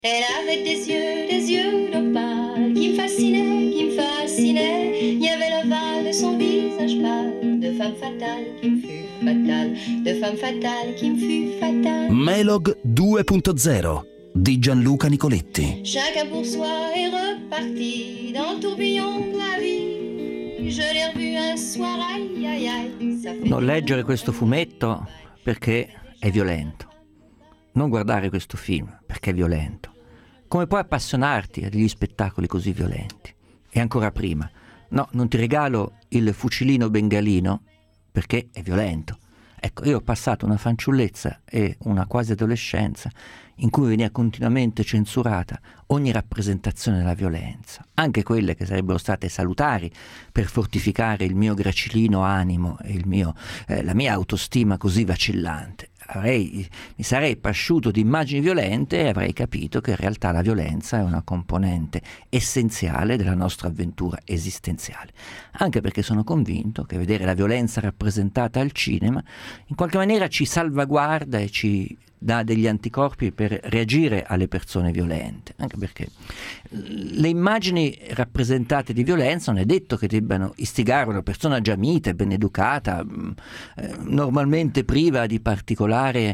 Elle avait des yeux d'opale qui me fascinaient. Il y avait l'ovale de son visage pâle, de femme fatale qui me fut fatale, de femme fatale qui me fut fatale. Melog 2.0 di Gianluca Nicoletti. Chacun pour soi est reparti dans le tourbillon de la vie. Je l'ai revu un soir, aïe aïe aïe. Ça fait Non leggere questo fumetto perché è violento. Non guardare questo film perché è violento. Come puoi appassionarti a degli spettacoli così violenti? E ancora prima, no, non ti regalo il fucilino bengalino perché è violento. Ecco, io ho passato una fanciullezza e una quasi adolescenza in cui veniva continuamente censurata ogni rappresentazione della violenza, anche quelle che sarebbero state salutari per fortificare il mio gracilino animo e la mia autostima così vacillante. Mi sarei pasciuto di immagini violente e avrei capito che in realtà la violenza è una componente essenziale della nostra avventura esistenziale, anche perché sono convinto che vedere la violenza rappresentata al cinema in qualche maniera ci salvaguarda e ci dà degli anticorpi per reagire alle persone violente, anche perché le immagini rappresentate di violenza non è detto che debbano istigare una persona già mite, ben educata, normalmente priva di particolare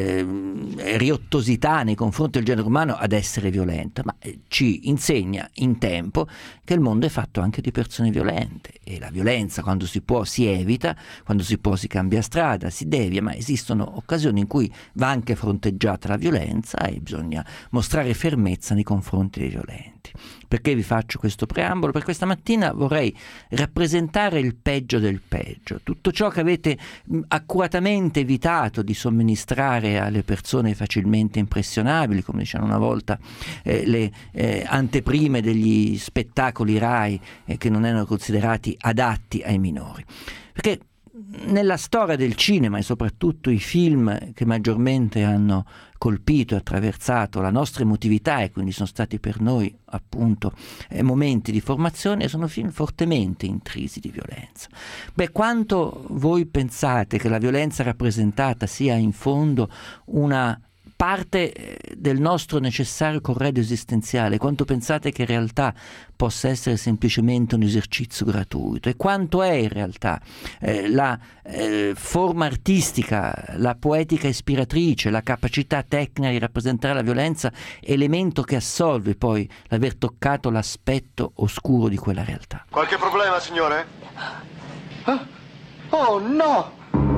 riottosità nei confronti del genere umano ad essere violenta, ma ci insegna in tempo che il mondo è fatto anche di persone violente e la violenza quando si può si evita, quando si può si cambia strada, si devia, ma esistono occasioni in cui va anche fronteggiata la violenza e bisogna mostrare fermezza nei confronti dei violenti. Perché vi faccio questo preambolo? Per questa mattina vorrei rappresentare il peggio del peggio, tutto ciò che avete accuratamente evitato di somministrare alle persone facilmente impressionabili, come dicevano una volta le anteprime degli spettacoli Rai che non erano considerati adatti ai minori. Perché nella storia del cinema e soprattutto i film che maggiormente hanno colpito e attraversato la nostra emotività e quindi sono stati per noi appunto momenti di formazione, sono film fortemente intrisi di violenza. Quanto voi pensate che la violenza rappresentata sia in fondo una parte del nostro necessario corredo esistenziale, quanto pensate che in realtà possa essere semplicemente un esercizio gratuito e quanto è in realtà la forma artistica, la poetica ispiratrice, la capacità tecnica di rappresentare la violenza, elemento che assolve poi l'aver toccato l'aspetto oscuro di quella realtà. Qualche problema, signore? Oh no!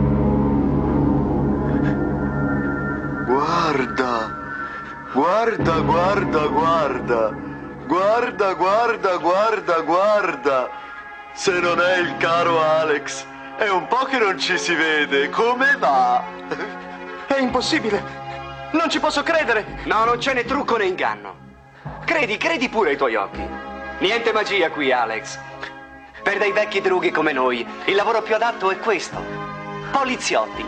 Guarda, guarda, guarda, guarda, guarda, guarda, guarda, guarda. Se non è il caro Alex, è un po' che non ci si vede, come va? È impossibile, non ci posso credere. No, non c'è né trucco né inganno. Credi pure ai tuoi occhi. Niente magia qui, Alex. Per dei vecchi drughi come noi, il lavoro più adatto è questo: poliziotti.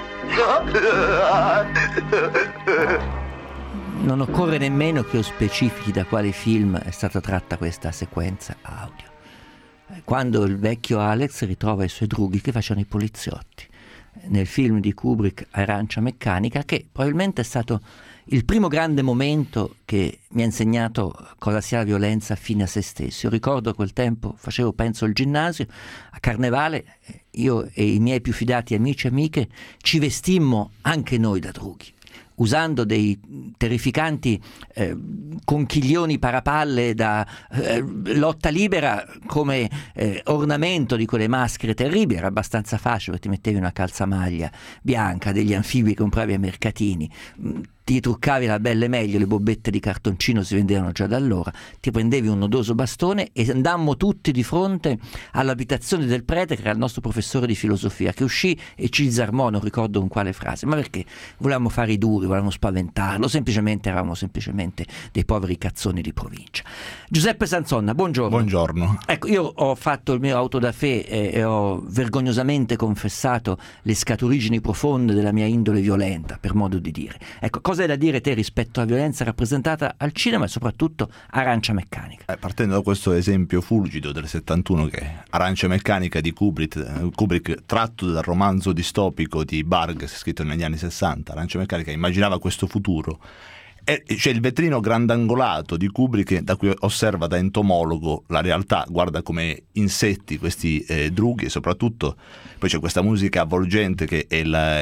Non occorre nemmeno che io specifichi da quale film è stata tratta questa sequenza audio. Quando il vecchio Alex ritrova i suoi drughi che facevano i poliziotti. Nel film di Kubrick Arancia Meccanica, che probabilmente è stato il primo grande momento che mi ha insegnato cosa sia la violenza fine a se stesso. Io ricordo a quel tempo, facevo penso il ginnasio, a Carnevale io e i miei più fidati amici e amiche ci vestimmo anche noi da drughi, usando dei terrificanti conchiglioni parapalle da lotta libera come ornamento di quelle maschere terribili. Era abbastanza facile, ti mettevi una calzamaglia bianca, degli anfibi che compravi ai mercatini, ti truccavi la belle meglio, le bobbette di cartoncino si vendevano già da allora, ti prendevi un nodoso bastone e andammo tutti di fronte all'abitazione del prete, che era il nostro professore di filosofia, che uscì e ci disarmò, non ricordo con quale frase, ma perché volevamo fare i duri, volevamo spaventarlo, eravamo semplicemente dei poveri cazzoni di provincia. Giuseppe Sanzonna, buongiorno. Buongiorno. Ecco, io ho fatto il mio auto da fe e ho vergognosamente confessato le scaturigini profonde della mia indole violenta, per modo di dire. Ecco, cosa hai da dire te rispetto alla violenza rappresentata al cinema e soprattutto Arancia Meccanica? Partendo da questo esempio fulgido del 71, che è Arancia Meccanica di Kubrick, tratto dal romanzo distopico di Burgess scritto negli anni 60, Arancia Meccanica immaginava questo futuro C'è il vetrino grandangolato di Kubrick da cui osserva da entomologo la realtà, guarda come insetti questi drughi, e soprattutto poi c'è questa musica avvolgente che è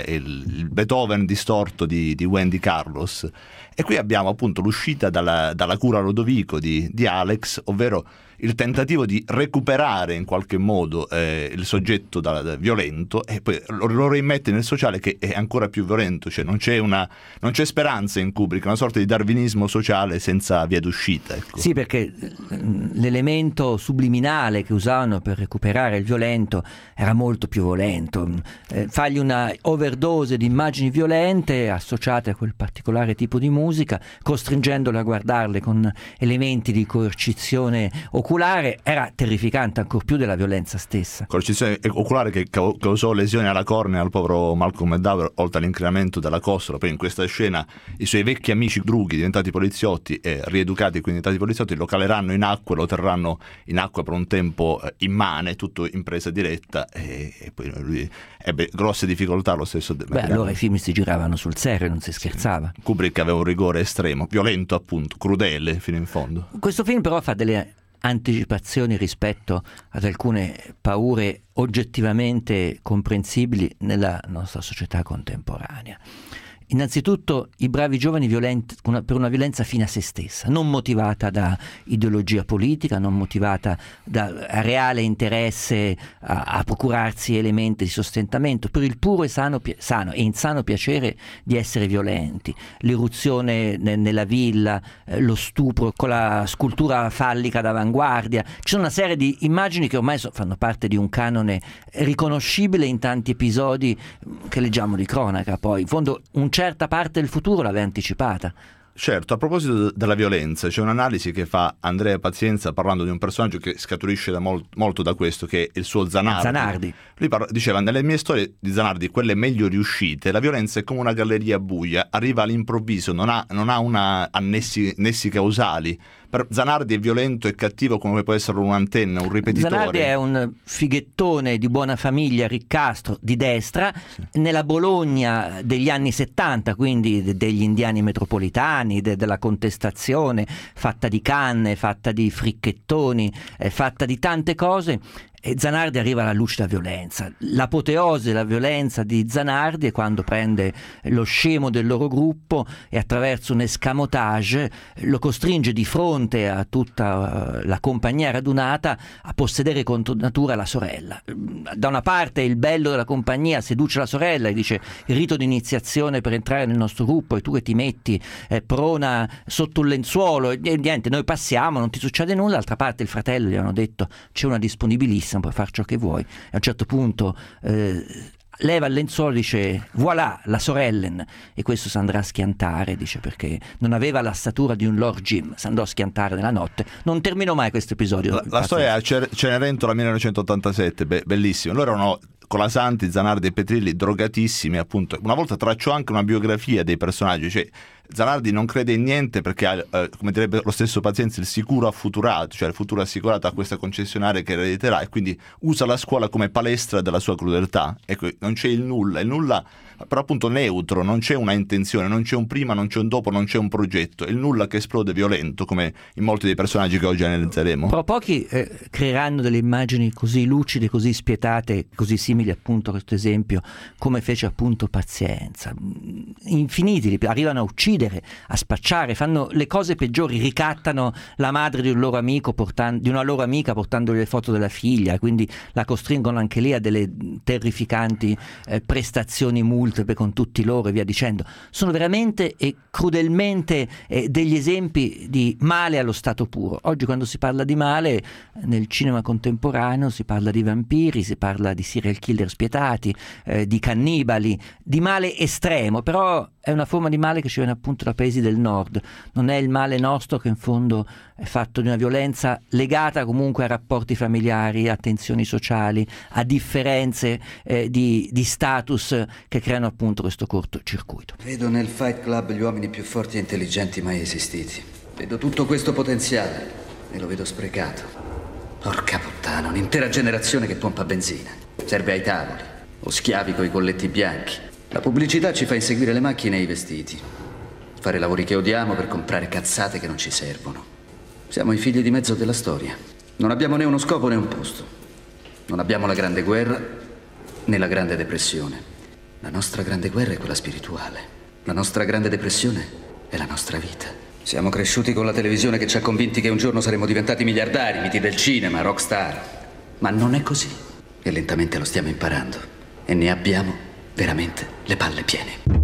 il Beethoven distorto di Wendy Carlos. E qui abbiamo appunto l'uscita dalla cura Lodovico di Alex, ovvero il tentativo di recuperare in qualche modo il soggetto violento, e poi lo rimmette nel sociale che è ancora più violento, cioè non c'è speranza in Kubrick, una sorta di darwinismo sociale senza via d'uscita, ecco. Sì, perché l'elemento subliminale che usavano per recuperare il violento era molto più violento. Fargli una overdose di immagini violente associate a quel particolare tipo di musica, costringendolo a guardarle con elementi di coercizione oculare, era terrificante ancor più della violenza stessa. Coercizione oculare che causò lesioni alla cornea al povero Malcolm McDowell, oltre all'incrinamento della costola. Poi in questa scena i suoi vecchi amici drughi diventati poliziotti e rieducati, quindi diventati poliziotti, lo caleranno in acqua e lo terranno in acqua per un tempo immane, tutto in presa diretta, e poi lui ebbe grosse difficoltà lo stesso. Allora i film si giravano sul serio, non si scherzava. Kubrick aveva un rigore estremo, violento appunto, crudele fino in fondo. Questo film però fa delle anticipazioni rispetto ad alcune paure oggettivamente comprensibili nella nostra società contemporanea. Innanzitutto i bravi giovani violenti per una violenza fine a se stessa, non motivata da ideologia politica, non motivata da reale interesse a procurarsi elementi di sostentamento, per il puro e sano e insano piacere di essere violenti. L'irruzione nella villa, lo stupro con la scultura fallica d'avanguardia. Ci sono una serie di immagini che ormai fanno parte di un canone riconoscibile in tanti episodi che leggiamo di cronaca. Poi in fondo certa parte del futuro l'aveva anticipata. Certo, a proposito della violenza, c'è un'analisi che fa Andrea Pazienza parlando di un personaggio che scaturisce da molto da questo, che è il suo Zanardi. Lui diceva: nelle mie storie di Zanardi, quelle meglio riuscite, la violenza è come una galleria buia, arriva all'improvviso, non ha nessi causali. Per Zanardi è violento e cattivo come può essere un'antenna, un ripetitore. Zanardi è un fighettone di buona famiglia, riccastro, di destra, sì. Nella Bologna degli anni 70, quindi degli indiani metropolitani, della contestazione, fatta di canne, fatta di fricchettoni, fatta di tante cose. E Zanardi arriva alla lucida violenza. L'apoteosi della violenza di Zanardi è quando prende lo scemo del loro gruppo e attraverso un escamotage lo costringe di fronte a tutta la compagnia radunata a possedere contro natura la sorella. Da una parte il bello della compagnia seduce la sorella e dice: il rito di iniziazione per entrare nel nostro gruppo e tu che ti metti prona sotto un lenzuolo e niente, noi passiamo, non ti succede nulla. D'altra parte il fratello gli hanno detto: c'è una disponibilissima, puoi fare ciò che vuoi. E a un certo punto leva il lenzuolo e dice: voilà la sorellen, e questo si andrà a schiantare, dice, perché non aveva la statura di un Lord Jim, si andò a schiantare nella notte. Non terminò mai questo episodio. La storia è a Cenerentola 1987, bellissima. Loro erano Colasanti, Zanardi e Petrilli, drogatissimi appunto. Una volta tracciò anche una biografia dei personaggi, cioè Zanardi non crede in niente perché ha, come direbbe lo stesso Pazienza, il sicuro affuturato, cioè il futuro assicurato a questa concessionaria che erediterà, e quindi usa la scuola come palestra della sua crudeltà. Ecco, non c'è il nulla però appunto neutro, non c'è una intenzione, non c'è un prima, non c'è un dopo, non c'è un progetto, è il nulla che esplode violento, come in molti dei personaggi che oggi analizzeremo. Però pochi creeranno delle immagini così lucide, così spietate, così simili appunto a questo esempio, come fece appunto Pazienza. Infiniti li arrivano a uccidere, a spacciare, fanno le cose peggiori, ricattano la madre di un loro amico di una loro amica portandole le foto della figlia, quindi la costringono anche lì a delle terrificanti prestazioni multiple con tutti loro e via dicendo. Sono veramente e crudelmente degli esempi di male allo stato puro. Oggi quando si parla di male nel cinema contemporaneo si parla di vampiri, si parla di serial killer spietati, di cannibali, di male estremo, però è una forma di male che ci viene appunto da paesi del nord, non è il male nostro che in fondo è fatto di una violenza legata comunque a rapporti familiari, a tensioni sociali, a differenze di status che creano appunto questo cortocircuito. Vedo nel Fight Club gli uomini più forti e intelligenti mai esistiti. Vedo tutto questo potenziale e lo vedo sprecato. Porca puttana, un'intera generazione che pompa benzina. Serve ai tavoli, o schiavi coi colletti bianchi. La pubblicità ci fa inseguire le macchine e i vestiti. fare lavori che odiamo per comprare cazzate che non ci servono. Siamo i figli di mezzo della storia. Non abbiamo né uno scopo né un posto. Non abbiamo la Grande Guerra né la Grande Depressione. La nostra Grande Guerra è quella spirituale. La nostra Grande Depressione è la nostra vita. Siamo cresciuti con la televisione che ci ha convinti che un giorno saremmo diventati miliardari, miti del cinema, rockstar. Ma non è così. E lentamente lo stiamo imparando. E ne abbiamo veramente le palle piene.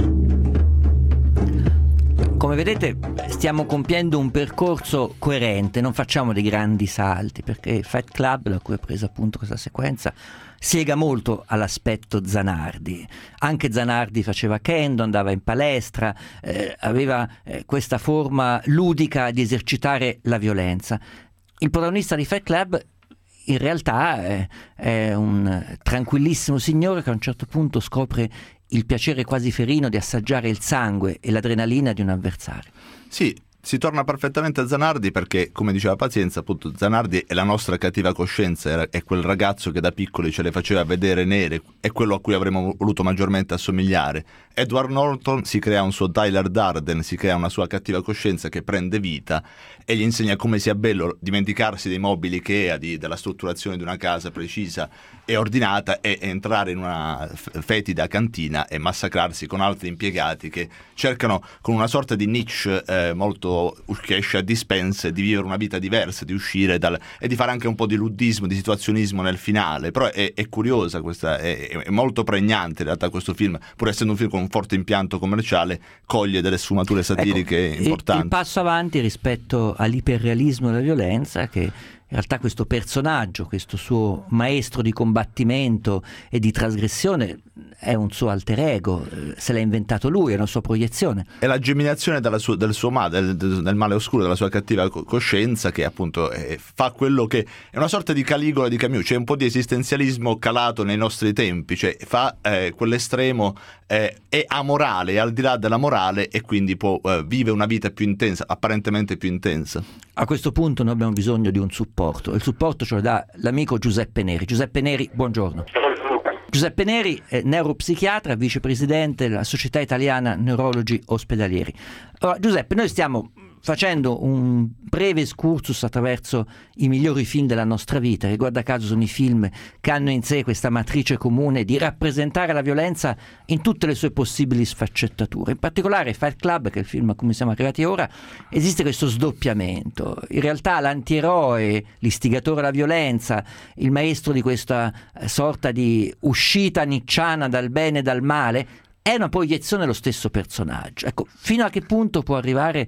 Come vedete stiamo compiendo un percorso coerente, non facciamo dei grandi salti, perché Fight Club, da cui ho preso appunto questa sequenza, si lega molto all'aspetto Zanardi. Anche Zanardi faceva kendo, andava in palestra, aveva questa forma ludica di esercitare la violenza. Il protagonista di Fight Club in realtà è un tranquillissimo signore che a un certo punto scopre il piacere quasi ferino di assaggiare il sangue e l'adrenalina di un avversario. Sì, si torna perfettamente a Zanardi perché, come diceva Pazienza, appunto Zanardi è la nostra cattiva coscienza, è quel ragazzo che da piccoli ce le faceva vedere nere, è quello a cui avremmo voluto maggiormente assomigliare. Edward Norton si crea un suo Tyler Durden, si crea una sua cattiva coscienza che prende vita e gli insegna come sia bello dimenticarsi dei mobili Ikea, della strutturazione di una casa precisa e ordinata, e entrare in una fetida cantina e massacrarsi con altri impiegati che cercano, con una sorta di Nietzsche molto che esce a dispense, di vivere una vita diversa, di uscire e di fare anche un po' di luddismo, di situazionismo nel finale. Però è curiosa questa, è molto pregnante in realtà questo film, pur essendo un film con un forte impianto commerciale, coglie delle sfumature satiriche importanti. Il passo avanti rispetto all'iperrealismo della violenza, che in realtà questo personaggio, questo suo maestro di combattimento e di trasgressione, è un suo alter ego, se l'ha inventato lui, è una sua proiezione. È la geminazione del male oscuro, della sua cattiva coscienza, che appunto fa quello che è una sorta di Caligola di Camus, c'è un po' di esistenzialismo calato nei nostri tempi, cioè fa quell'estremo, è amorale, è al di là della morale e quindi vive una vita più intensa, apparentemente più intensa. A questo punto noi abbiamo bisogno di un supporto. Il supporto ce lo dà l'amico Giuseppe Neri. Giuseppe Neri, buongiorno. Giuseppe Neri è neuropsichiatra, vicepresidente della Società Italiana Neurologi Ospedalieri. Allora, Giuseppe, noi stiamo facendo un breve excursus attraverso i migliori film della nostra vita, che guarda caso sono i film che hanno in sé questa matrice comune di rappresentare la violenza in tutte le sue possibili sfaccettature. In particolare Fight Club, che è il film a cui siamo arrivati ora, esiste questo sdoppiamento. In realtà l'antieroe, l'istigatore alla violenza, il maestro di questa sorta di uscita nicciana dal bene e dal male, è una proiezione dello stesso personaggio. Ecco, fino a che punto può arrivare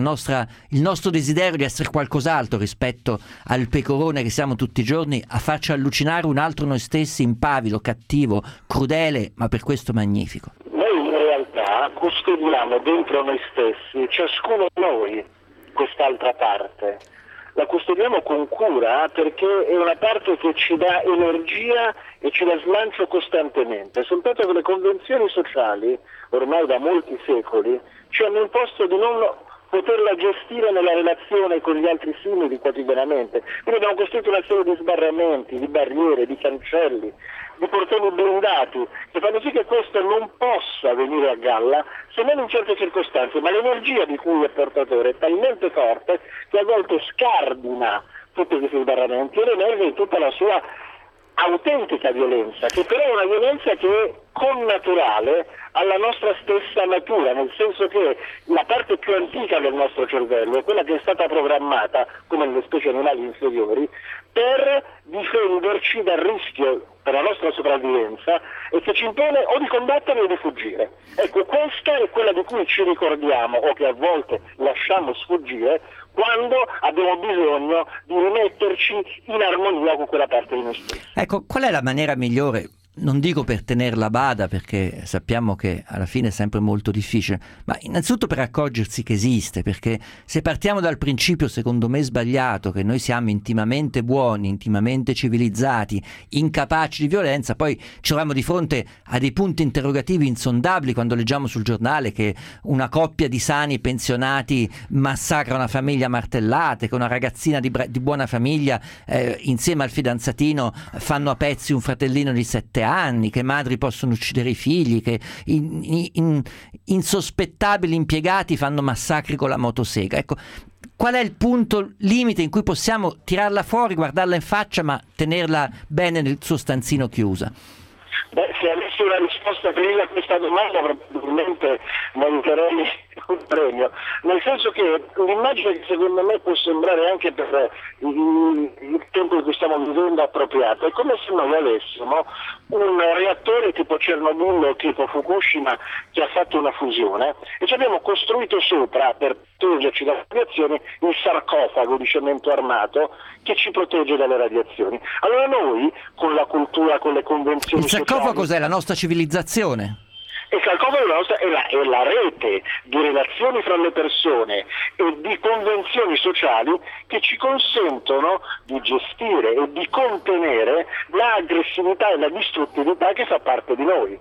il nostro desiderio di essere qualcos'altro rispetto al pecorone che siamo tutti i giorni, a farci allucinare un altro noi stessi, impavido, cattivo, crudele, ma per questo magnifico? Noi in realtà custodiamo dentro noi stessi, ciascuno di noi, quest'altra parte. La custodiamo con cura perché è una parte che ci dà energia e ci dà slancio costantemente, soltanto che le convenzioni sociali, ormai da molti secoli, ci hanno imposto di non poterla gestire nella relazione con gli altri simili quotidianamente. Quindi abbiamo costruito una serie di sbarramenti, di barriere, di cancelli, di portoni blindati, che fanno sì che questo non possa venire a galla se non in certe circostanze, ma l'energia di cui è portatore è talmente forte che a volte scardina tutti questi sbarramenti e emerge in tutta la sua autentica violenza, che però è una violenza che è connaturale alla nostra stessa natura, nel senso che la parte più antica del nostro cervello è quella che è stata programmata, come nelle specie animali inferiori, per difenderci dal rischio per la nostra sopravvivenza e che ci impone o di combattere o di fuggire. Ecco, questa è quella di cui ci ricordiamo o che a volte lasciamo sfuggire quando abbiamo bisogno di rimetterci in armonia con quella parte di noi stessi. Ecco, qual è la maniera migliore? Non dico per tenerla a bada, perché sappiamo che alla fine è sempre molto difficile, ma innanzitutto per accorgersi che esiste, perché se partiamo dal principio, secondo me sbagliato, che noi siamo intimamente buoni, intimamente civilizzati, incapaci di violenza, poi ci troviamo di fronte a dei punti interrogativi insondabili quando leggiamo sul giornale che una coppia di sani pensionati massacra una famiglia a martellate, che una ragazzina di buona famiglia insieme al fidanzatino fanno a pezzi un fratellino di 7 anni, anni, che madri possono uccidere i figli, che insospettabili impiegati fanno massacri con la motosega. Ecco, qual è il punto limite in cui possiamo tirarla fuori, guardarla in faccia, ma tenerla bene nel suo stanzino chiusa? Se avessi una risposta per a questa domanda probabilmente meriterei un premio, nel senso che l'immagine che secondo me può sembrare anche per il tempo in cui stiamo vivendo appropriata è come se noi avessimo un reattore tipo Chernobyl o tipo Fukushima che ha fatto una fusione e ci abbiamo costruito sopra, per proteggerci dalle radiazioni, il sarcofago di cemento armato che ci protegge dalle radiazioni. Allora noi, con la cultura, con le convenzioni sociali... Il sarcofago cos'è? La nostra civilizzazione? Il sarcofago è la rete di relazioni fra le persone e di convenzioni sociali che ci consentono di gestire e di contenere l'aggressività e la distruttività che fa parte di noi.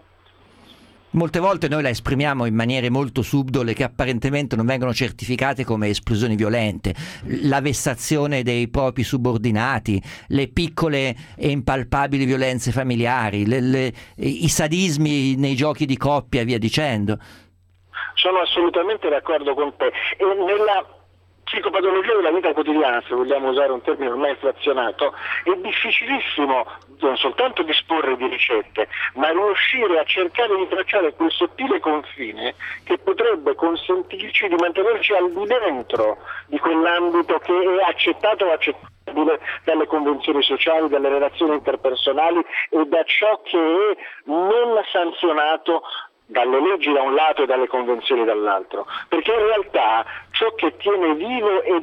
Molte volte noi la esprimiamo in maniere molto subdole che apparentemente non vengono certificate come esplosioni violente, la vessazione dei propri subordinati, le piccole e impalpabili violenze familiari, i sadismi nei giochi di coppia e via dicendo. Sono assolutamente d'accordo con te. E nella psicopatologia della vita quotidiana, se vogliamo usare un termine ormai inflazionato, è difficilissimo non soltanto disporre di ricette, ma riuscire a cercare di tracciare quel sottile confine che potrebbe consentirci di mantenerci al di dentro di quell'ambito che è accettato o accettabile dalle convenzioni sociali, dalle relazioni interpersonali e da ciò che è non sanzionato dalle leggi da un lato e dalle convenzioni dall'altro, perché in realtà ciò che tiene vivo ed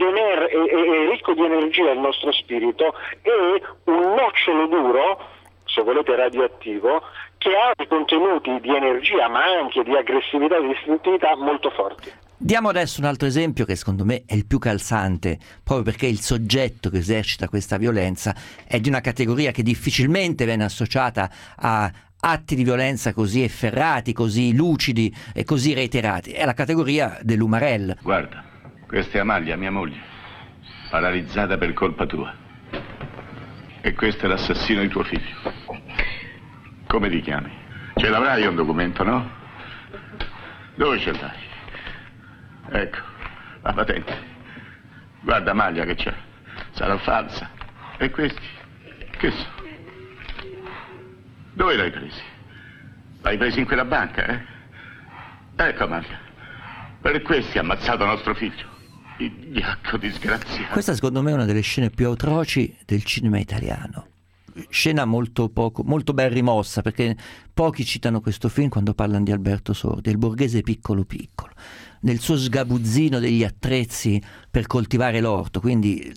è ricco di energia il nostro spirito è un nocciolo duro, se volete radioattivo, che ha dei contenuti di energia ma anche di aggressività e di distruttività molto forti. Diamo adesso un altro esempio che secondo me è il più calzante, proprio perché il soggetto che esercita questa violenza è di una categoria che difficilmente viene associata a atti di violenza così efferrati, così lucidi e così reiterati. È la categoria dell'umarell. Guarda, questa è Amalia, mia moglie, paralizzata per colpa tua. E questo è l'assassino di tuo figlio. Come ti chiami? Ce l'avrai un documento, no? Dove ce l'hai? Ecco, la patente. Guarda Amalia che c'è. Sarà falsa. E questi? Che sono? Dove l'hai presi? L'hai presi in quella banca, eh? Ecco, Amalia. Per questi ha ammazzato nostro figlio. Idiacco disgraziato. Questa secondo me è una delle scene più atroci del cinema italiano. Scena molto ben rimossa, perché pochi citano questo film quando parlano di Alberto Sordi, il borghese piccolo piccolo, nel suo sgabuzzino degli attrezzi per coltivare l'orto, quindi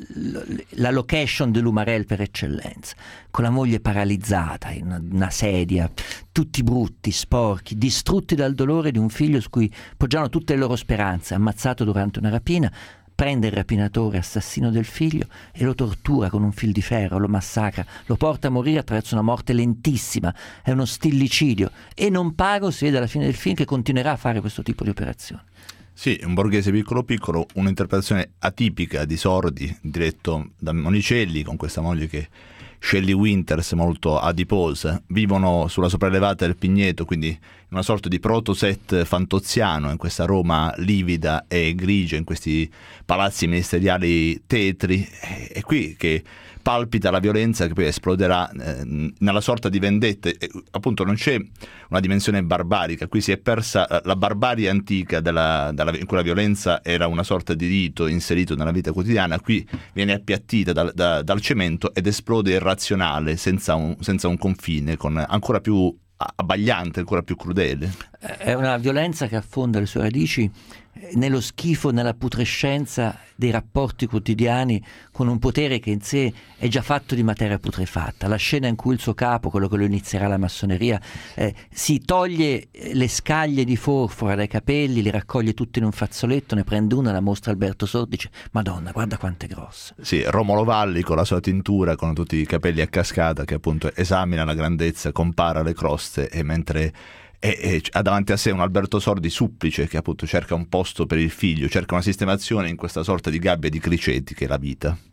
la location dell'umarell per eccellenza, con la moglie paralizzata in una sedia, tutti brutti, sporchi, distrutti dal dolore di un figlio su cui poggiano tutte le loro speranze, ammazzato durante una rapina. Prende il rapinatore assassino del figlio e lo tortura con un fil di ferro, lo massacra, lo porta a morire attraverso una morte lentissima, è uno stillicidio, e non pago, si vede alla fine del film, che continuerà a fare questo tipo di operazioni. Sì, un borghese piccolo piccolo, un'interpretazione atipica di Sordi, diretto da Monicelli, con questa moglie che Shelley Winters, molto adiposa. Vivono sulla sopraelevata del Pigneto, quindi in una sorta di proto-set fantoziano, in questa Roma livida e grigia, in questi palazzi ministeriali tetri. È qui che palpita la violenza che poi esploderà nella sorta di vendette. Appunto non c'è una dimensione barbarica, qui si è persa la barbarie antica in cui la violenza era una sorta di rito inserito nella vita quotidiana. Qui viene appiattita dal cemento ed esplode irrazionale, senza un confine, con ancora più abbagliante, ancora più crudele. È una violenza che affonda le sue radici nello schifo, nella putrescenza dei rapporti quotidiani con un potere che in sé è già fatto di materia putrefatta. La scena in cui il suo capo, quello che lo inizierà la massoneria, si toglie le scaglie di forfora dai capelli, li raccoglie tutti in un fazzoletto, ne prende una, la mostra Alberto Sordi, dice: Madonna, guarda quanto è grossa. Sì, Romolo Valli con la sua tintura, con tutti i capelli a cascata, che appunto esamina la grandezza, compara le croste, e mentre ha davanti a sé un Alberto Sordi supplice che appunto cerca un posto per il figlio, cerca una sistemazione in questa sorta di gabbia di criceti che è la vita.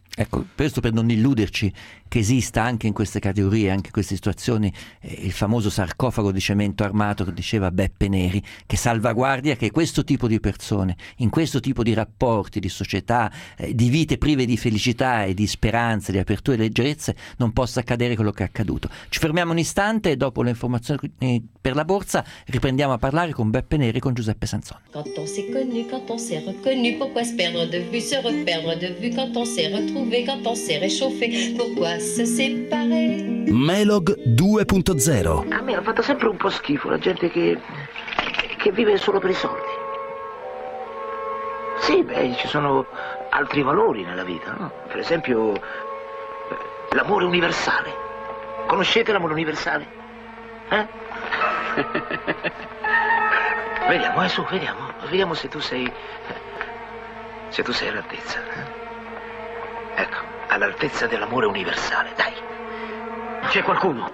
Ecco, questo per non illuderci che esista anche in queste categorie, anche in queste situazioni, il famoso sarcofago di cemento armato che diceva Beppe Neri, che salvaguardia che questo tipo di persone, in questo tipo di rapporti, di società, di vite prive di felicità e di speranze, di aperture e leggerezze, non possa accadere quello che è accaduto. Ci fermiamo un istante e dopo le informazioni per la borsa riprendiamo a parlare con Beppe Neri e con Giuseppe Sanzon. Quand on s'est connu, quand on s'est reconnu, pourquoi se perdre de vue, se reperdre de vue, quand on s'est retrouvé, quand on s'est réchauffé, pourquoi se séparer? Melog 2.0. A me ha fatto sempre un po' schifo la gente che vive solo per i soldi. Sì, beh, ci sono altri valori nella vita, no? Per esempio, l'amore universale. Conoscete l'amore universale? Vediamo, su, vediamo se tu sei all'altezza. Ecco, all'altezza dell'amore universale, dai. C'è qualcuno?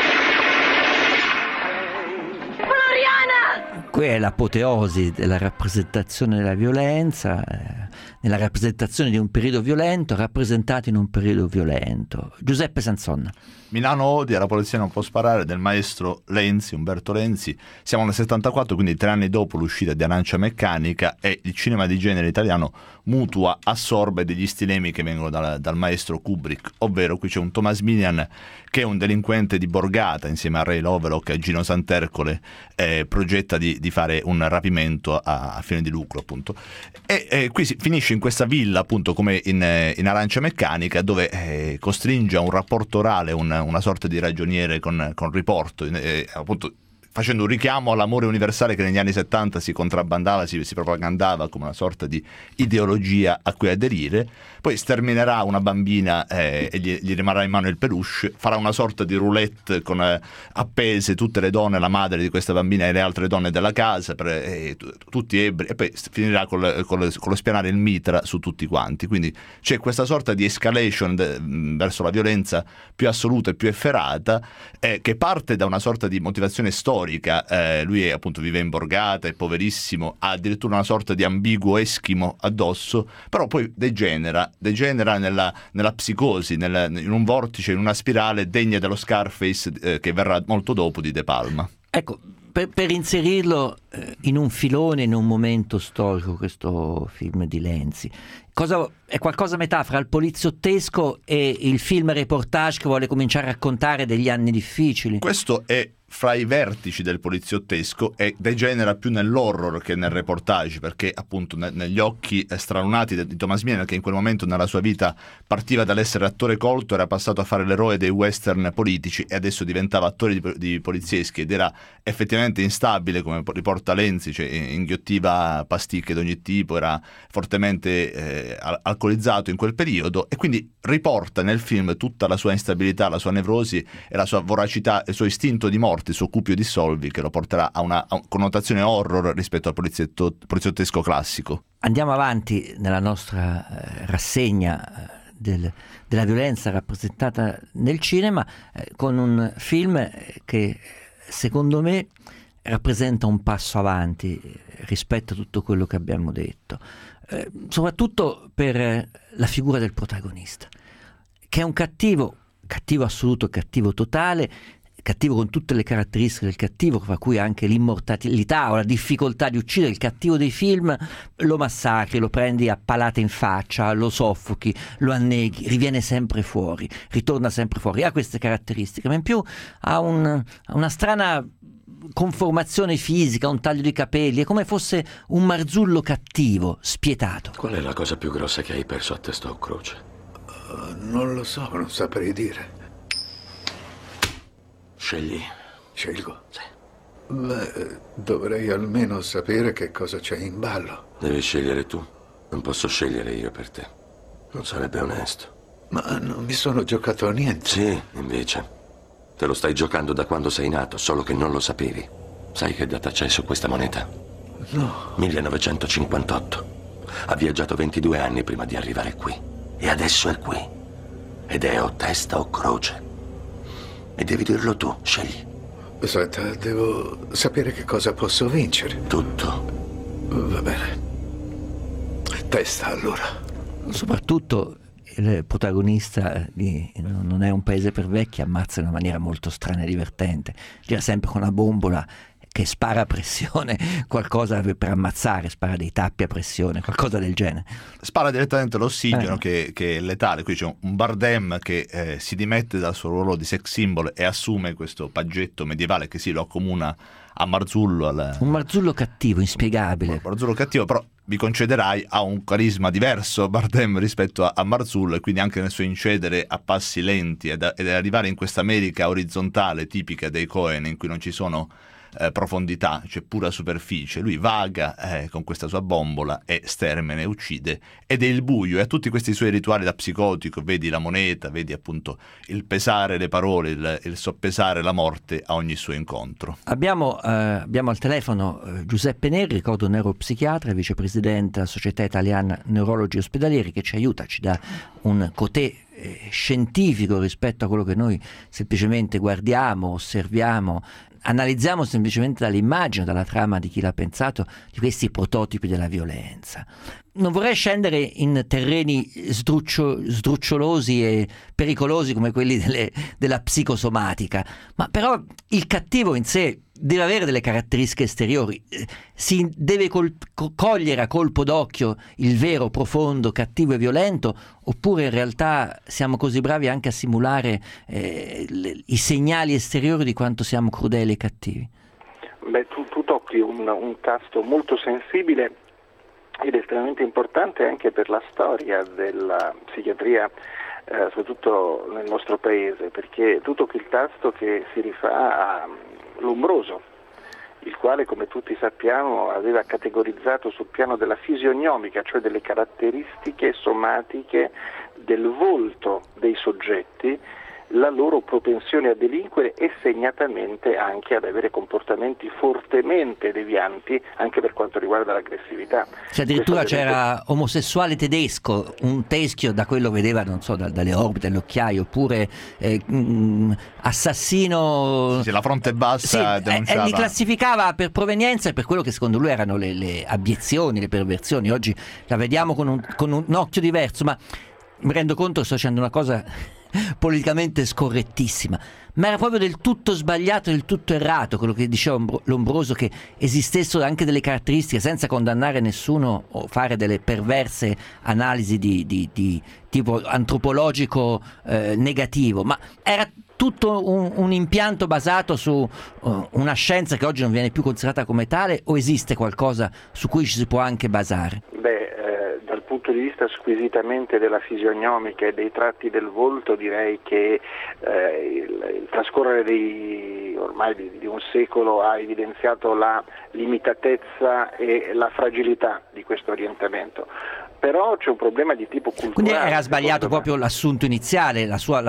Floriana! Qui è l'apoteosi della rappresentazione della violenza, nella rappresentazione di un periodo violento, rappresentato in un periodo violento. Giuseppe Sanzon. Milano odia, la polizia non può sparare, del maestro Lenzi, Umberto Lenzi. Siamo nel 74, quindi 3 anni dopo l'uscita di Arancia Meccanica, e il cinema di genere italiano mutua, assorbe degli stilemi che vengono dal maestro Kubrick, ovvero qui c'è un Thomas Milian che è un delinquente di borgata, insieme a Ray Lovelock e a Gino Santercole, progetta di fare un rapimento a fine di lucro, appunto. E qui si finisce in questa villa, appunto, come in Arancia Meccanica, dove costringe a un rapporto orale una sorta di ragioniere con riporto, appunto facendo un richiamo all'amore universale che negli anni 70 si contrabbandava, si propagandava come una sorta di ideologia a cui aderire. Poi sterminerà una bambina e gli rimarrà in mano il peluche, farà una sorta di roulette con appese tutte le donne, la madre di questa bambina e le altre donne della casa, tutti ebbri, e poi finirà con lo spianare il mitra su tutti quanti. Quindi c'è questa sorta di escalation verso la violenza più assoluta e più efferata, che parte da una sorta di motivazione storica. Lui appunto vive in borgata, è poverissimo, ha addirittura una sorta di ambiguo eschimo addosso, però poi degenera nella psicosi, in un vortice, in una spirale degna dello Scarface che verrà molto dopo di De Palma. Ecco, per inserirlo in un filone, in un momento storico, questo film di Lenzi, è qualcosa a metà fra il poliziottesco e il film reportage che vuole cominciare a raccontare degli anni difficili? Questo è fra i vertici del poliziottesco e degenera più nell'horror che nel reportage, perché appunto negli occhi stralunati di Thomas Milian, che in quel momento nella sua vita partiva dall'essere attore colto, era passato a fare l'eroe dei western politici e adesso diventava attore di polizieschi, ed era effettivamente instabile, come riporta Lenzi, cioè inghiottiva pasticche d'ogni tipo, era fortemente alcolizzato in quel periodo, e quindi riporta nel film tutta la sua instabilità, la sua nevrosi e la sua voracità, il suo istinto di morte, il suo cupio di solvi, che lo porterà a una connotazione horror rispetto al poliziottesco classico. Andiamo avanti nella nostra rassegna della violenza rappresentata nel cinema con un film che secondo me rappresenta un passo avanti rispetto a tutto quello che abbiamo detto, soprattutto per la figura del protagonista, che è un cattivo assoluto, cattivo totale, cattivo con tutte le caratteristiche del cattivo, fra cui anche l'immortalità o la difficoltà di uccidere. Il cattivo dei film lo massacri, lo prendi a palate in faccia, lo soffochi, lo anneghi, riviene sempre fuori, ritorna sempre fuori, ha queste caratteristiche, ma in più ha una strana conformazione fisica, un taglio di capelli, è come fosse un marzullo cattivo, spietato. Qual è la cosa più grossa che hai perso a testa o croce? Non lo so, non saprei dire. Scegli. Scelgo? Sì. Beh, dovrei almeno sapere che cosa c'è in ballo. Devi scegliere tu. Non posso scegliere io per te. Non sarebbe onesto. Ma non mi sono giocato a niente. Sì, invece. Te lo stai giocando da quando sei nato, solo che non lo sapevi. Sai che data c'è su questa moneta? No. 1958. Ha viaggiato 22 anni prima di arrivare qui. E adesso è qui. Ed è o testa o croce. E devi dirlo tu, scegli. Senta, devo sapere che cosa posso vincere. Tutto. Va bene. Testa, allora. Soprattutto il protagonista di Non è un paese per vecchi ammazza in una maniera molto strana e divertente, gira sempre con una bombola che spara a pressione qualcosa per ammazzare, spara dei tappi a pressione, qualcosa del genere. Spara direttamente l'ossigeno che è letale. Qui c'è un Bardem che si dimette dal suo ruolo di sex symbol e assume questo paggetto medievale che lo accomuna a Marzullo. Un Marzullo cattivo, inspiegabile. Un Marzullo cattivo, però mi concederai ha un carisma diverso Bardem rispetto a Marzullo, e quindi anche nel suo incedere a passi lenti ed arrivare in questa America orizzontale tipica dei Coen, in cui non ci sono profondità, c'è pura superficie. Lui vaga con questa sua bombola e stermina e uccide, ed è il buio, e a tutti questi suoi rituali da psicotico, vedi la moneta, vedi appunto il pesare le parole, il soppesare la morte a ogni suo incontro. Abbiamo al telefono Giuseppe Neri, ricordo neuropsichiatra, vicepresidente della Società Italiana Neurologi Ospedalieri, che ci aiuta, ci dà un cotè scientifico rispetto a quello che noi semplicemente guardiamo, osserviamo, analizziamo semplicemente dall'immagine, dalla trama di chi l'ha pensato, di questi prototipi della violenza. Non vorrei scendere in terreni sdrucciolosi e pericolosi come quelli della psicosomatica, ma però il cattivo in sé deve avere delle caratteristiche esteriori, si deve cogliere a colpo d'occhio il vero, profondo, cattivo e violento, oppure in realtà siamo così bravi anche a simulare i segnali esteriori di quanto siamo crudeli e cattivi? Beh, tu tocchi un tasto molto sensibile ed estremamente importante anche per la storia della psichiatria, soprattutto nel nostro paese, perché tu tocchi il tasto che si rifà a Lombroso, il quale, come tutti sappiamo, aveva categorizzato sul piano della fisionomica, cioè delle caratteristiche somatiche del volto dei soggetti, la loro propensione a delinquere e segnatamente anche ad avere comportamenti fortemente devianti anche per quanto riguarda l'aggressività. Cioè addirittura c'era omosessuale tedesco, un teschio da quello vedeva, non so, dalle orbite, dall'occhiaio, oppure assassino... Sì, la fronte bassa denunciava. Li classificava per provenienza e per quello che secondo lui erano le abiezioni, le perversioni. Oggi la vediamo con un occhio diverso, ma mi rendo conto che sto facendo una cosa politicamente scorrettissima, ma era proprio del tutto sbagliato, del tutto errato quello che diceva Lombroso, che esistessero anche delle caratteristiche, senza condannare nessuno o fare delle perverse analisi di tipo antropologico negativo, ma era tutto un impianto basato su una scienza che oggi non viene più considerata come tale, o esiste qualcosa su cui ci si può anche basare? Dal punto di vista squisitamente della fisionomica e dei tratti del volto, direi che il trascorrere ormai di un secolo ha evidenziato la limitatezza e la fragilità di questo orientamento. Però c'è un problema di tipo culturale. Quindi era sbagliato proprio l'assunto iniziale, la sua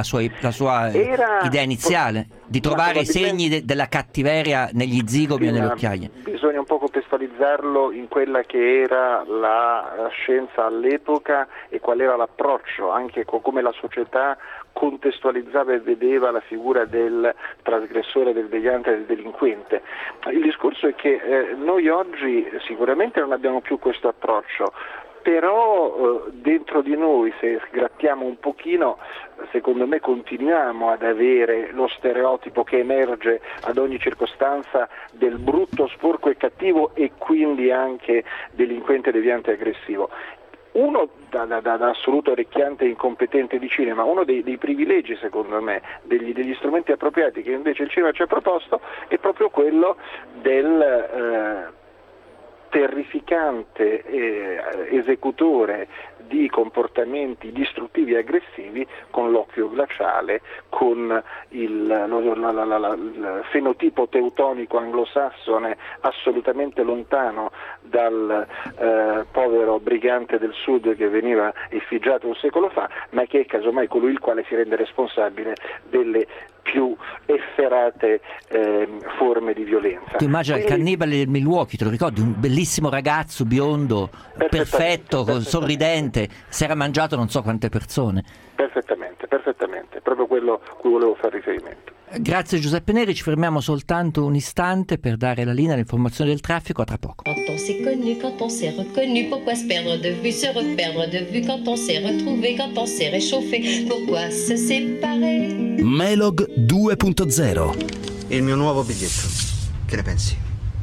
idea iniziale, di trovare i segni della cattiveria negli zigomi e nelle occhiaie. Bisogna un po' contestualizzarlo in quella che era la scienza all'epoca e qual era l'approccio, anche come la società contestualizzava e vedeva la figura del trasgressore, del deviante, del delinquente. Il discorso è che noi oggi sicuramente non abbiamo più questo approccio, però dentro di noi, se sgrattiamo un pochino, secondo me continuiamo ad avere lo stereotipo che emerge ad ogni circostanza del brutto, sporco e cattivo, e quindi anche delinquente, deviante e aggressivo. Uno da assoluto orecchiante e incompetente di cinema, uno dei privilegi secondo me degli strumenti appropriati che invece il cinema ci ha proposto è proprio quello del terrificante esecutore di comportamenti distruttivi e aggressivi con l'occhio glaciale, con il fenotipo teutonico anglosassone assolutamente lontano dal povero brigante del sud che veniva effigiato un secolo fa, ma che è casomai colui il quale si rende responsabile delle più efferate forme di violenza. Tu immagina il cannibale del Milwaukee, te lo ricordi? Un bellissimo ragazzo biondo, perfetto, sorridente, si era mangiato non so quante persone. Perfettamente, proprio quello a cui volevo fare riferimento. Grazie Giuseppe Neri, ci fermiamo soltanto un istante per dare la linea all'informazione del traffico, a tra poco. Quand on s'est connu, quand on s'est reconnu, pourquoi se perdre de vue, se reperdre de vue, quand on s'est retrouvé, quand on s'est réchauffé, pourquoi se séparer? Melog 2.0. Il mio nuovo biglietto. Che ne pensi?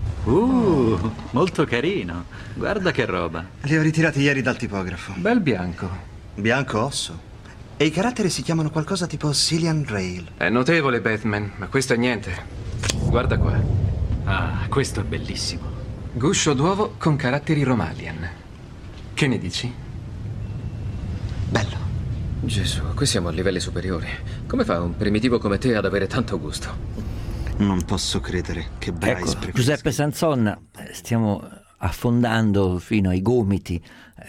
Molto carino. Guarda che roba. Li ho ritirati ieri dal tipografo. Bel bianco. Bianco osso. E i caratteri si chiamano qualcosa tipo Cillian Rail. È notevole, Batman, ma questo è niente. Guarda qua. Ah, questo è bellissimo. Guscio d'uovo con caratteri Romalian. Che ne dici? Bello. Gesù, qui siamo a livelli superiori. Come fa un primitivo come te ad avere tanto gusto? Non posso credere che Bryce Giuseppe Sanson, stiamo affondando fino ai gomiti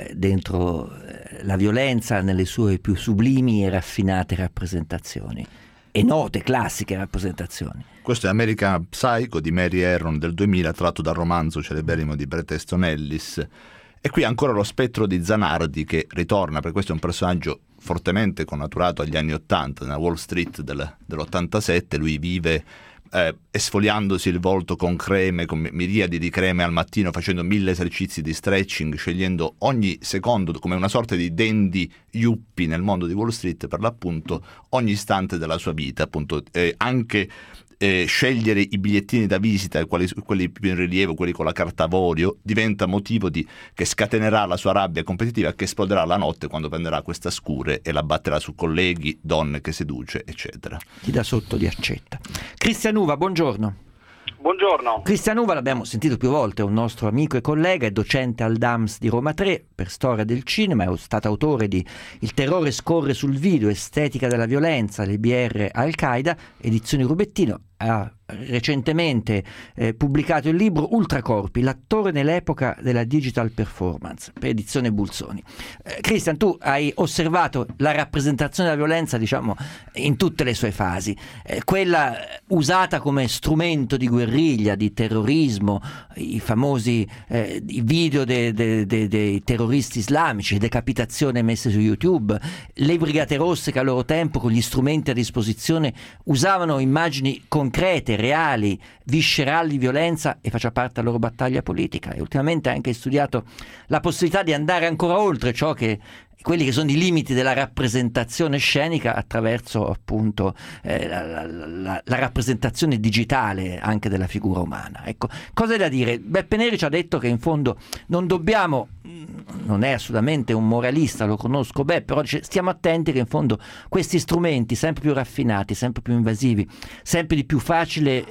dentro la violenza nelle sue più sublimi e raffinate rappresentazioni e note, classiche rappresentazioni. Questo è American Psycho di Mary Harron del 2000, tratto dal romanzo celeberrimo di Bret Easton Ellis. E qui ancora lo spettro di Zanardi che ritorna, perché questo è un personaggio fortemente connaturato agli anni 80, nella Wall Street dell'87. Lui vive esfoliandosi il volto con creme, con miriadi di creme al mattino, facendo 1000 esercizi di stretching, scegliendo ogni secondo come una sorta di dandy yuppie nel mondo di Wall Street, per l'appunto, ogni istante della sua vita, appunto, anche scegliere i bigliettini da visita, quelli più in rilievo, quelli con la carta avorio, diventa motivo che scatenerà la sua rabbia competitiva, che esploderà la notte quando prenderà questa scure e la batterà su colleghi, donne che seduce, eccetera. Chi da sotto li accetta. Cristian Uva, buongiorno. Buongiorno. Cristian Uva l'abbiamo sentito più volte, è un nostro amico e collega, è docente al DAMS di Roma 3 per storia del cinema, è stato autore di Il terrore scorre sul video, estetica della violenza, le BR Al-Qaeda, edizioni Rubettino. Ha recentemente pubblicato il libro Ultracorpi, l'attore nell'epoca della digital performance, per edizione Bulzoni. Cristian, tu hai osservato la rappresentazione della violenza, diciamo, in tutte le sue fasi, quella usata come strumento di guerriglia, di terrorismo, i famosi i video dei terroristi islamici, decapitazione messe su YouTube, le Brigate Rosse che a loro tempo con gli strumenti a disposizione usavano immagini concrete, reali, viscerali di violenza e faccia parte della loro battaglia politica. E ultimamente ha anche studiato la possibilità di andare ancora oltre quelli che sono i limiti della rappresentazione scenica attraverso appunto la rappresentazione digitale anche della figura umana. Ecco, cosa è da dire? Beppe Neri ci ha detto che in fondo non dobbiamo, non è assolutamente un moralista, lo conosco bene, però dice, stiamo attenti che in fondo questi strumenti sempre più raffinati, sempre più invasivi, sempre di più facile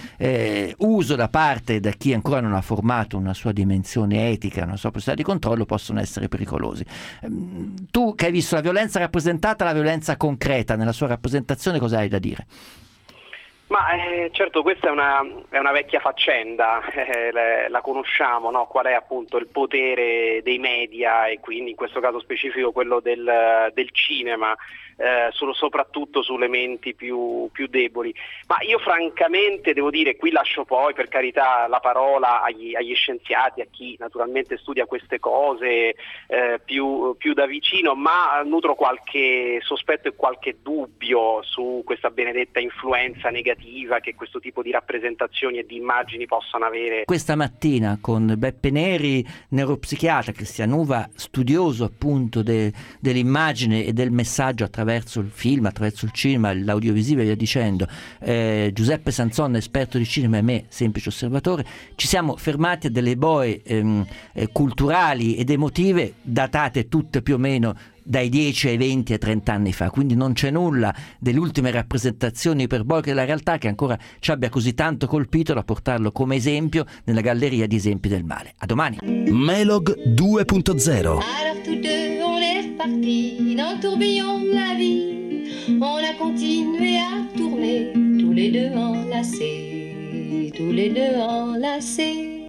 uso da parte da chi ancora non ha formato una sua dimensione etica, una sua possibilità di controllo, possono essere pericolosi. Tu che hai visto la violenza rappresentata, la violenza concreta nella sua rappresentazione, cosa hai da dire? Ma certo, questa è una vecchia faccenda, la conosciamo, no? Qual è appunto il potere dei media e quindi in questo caso specifico quello del cinema, soprattutto sulle menti più deboli. Ma io francamente devo dire, qui lascio poi per carità la parola agli scienziati, a chi naturalmente studia queste cose più da vicino, ma nutro qualche sospetto e qualche dubbio su questa benedetta influenza negativa che questo tipo di rappresentazioni e di immagini possano avere. Questa mattina con Beppe Neri, neuropsichiatra, Cristian Uva, studioso appunto dell'immagine e del messaggio attraverso il film, attraverso il cinema, l'audiovisivo e via dicendo, Giuseppe Sanson, esperto di cinema, e me, semplice osservatore, ci siamo fermati a delle boe culturali ed emotive datate tutte più o meno dai 10 ai 20 ai 30 anni fa, quindi non c'è nulla delle ultime rappresentazioni iperboliche della realtà che ancora ci abbia così tanto colpito da portarlo come esempio nella galleria di esempi del male. A domani. Melog 2.0. Alors tous deux on est repartis dans le tourbillon de la vie. On a continué à tourner, tous les deux enlacés, tous les deux enlacés.